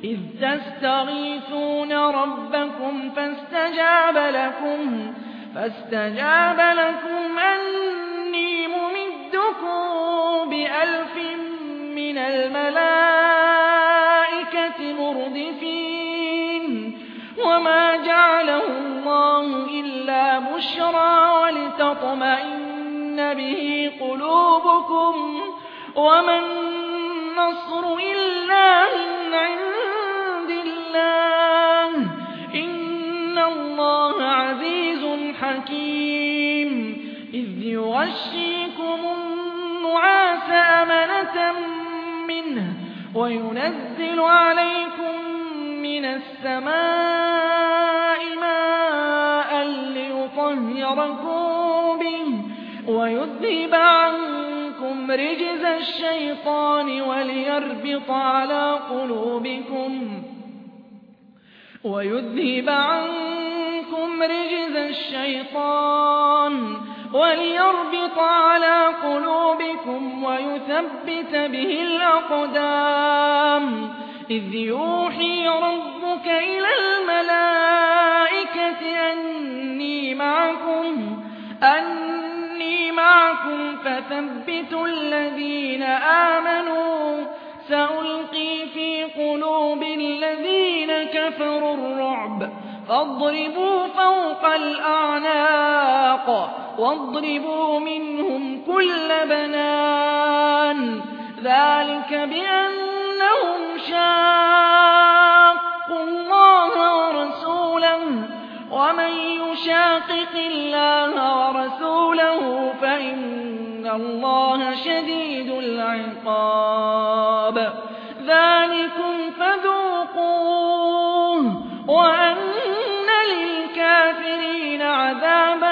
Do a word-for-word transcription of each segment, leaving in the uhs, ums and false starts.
إذ تستغيثون ربكم فاستجاب لكم فاستجاب لكم أني ممدكم بألف من الملائكة مردفين وما جعله الله إلا بشرى ولتطمئن به قلوبكم وما النصر إلا من عند الله إن الله عزيز حكيم إذ يغشيكم النعاس أمنة منه وينزل عليكم من السماء ماء ليطهركم به ويذهب عنكم رجز الشيطان وليربط على قلوبكم ويذهب عنكم رجز الشيطان وليربط على قلوبكم ويثبت به الأقدام إذ يوحي ربك إلى الملائكة أني معكم أني معكم فثبتوا الذين آمنوا سألقي في قلوب الذين كفروا الرعب فاضربوا فوق الأعناق واضربوا منهم كل بنان ذلك بأنهم شاقوا الله ورسوله ومن يشاقق الله ورسوله فإن الله شديد العقاب ذلكم فذوقوه وأن للكافرين عذاب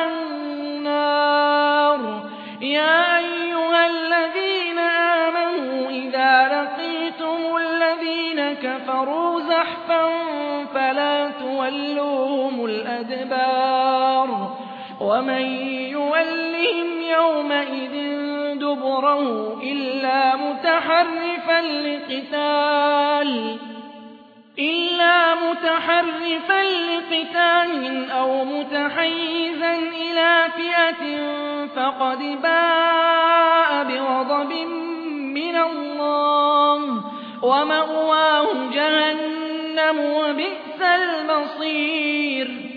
النار يا أيها الذين آمنوا إذا لقيتم الذين كفروا زحفا فلا تولوهم الأدبار ومن يولهم يومئذ دبره إلا متحرفا لقتال إلا متحرفا لقتال أو متحيزا إلى فئة فقد باء بغضب من الله ومأواه جهنم وبئس المصير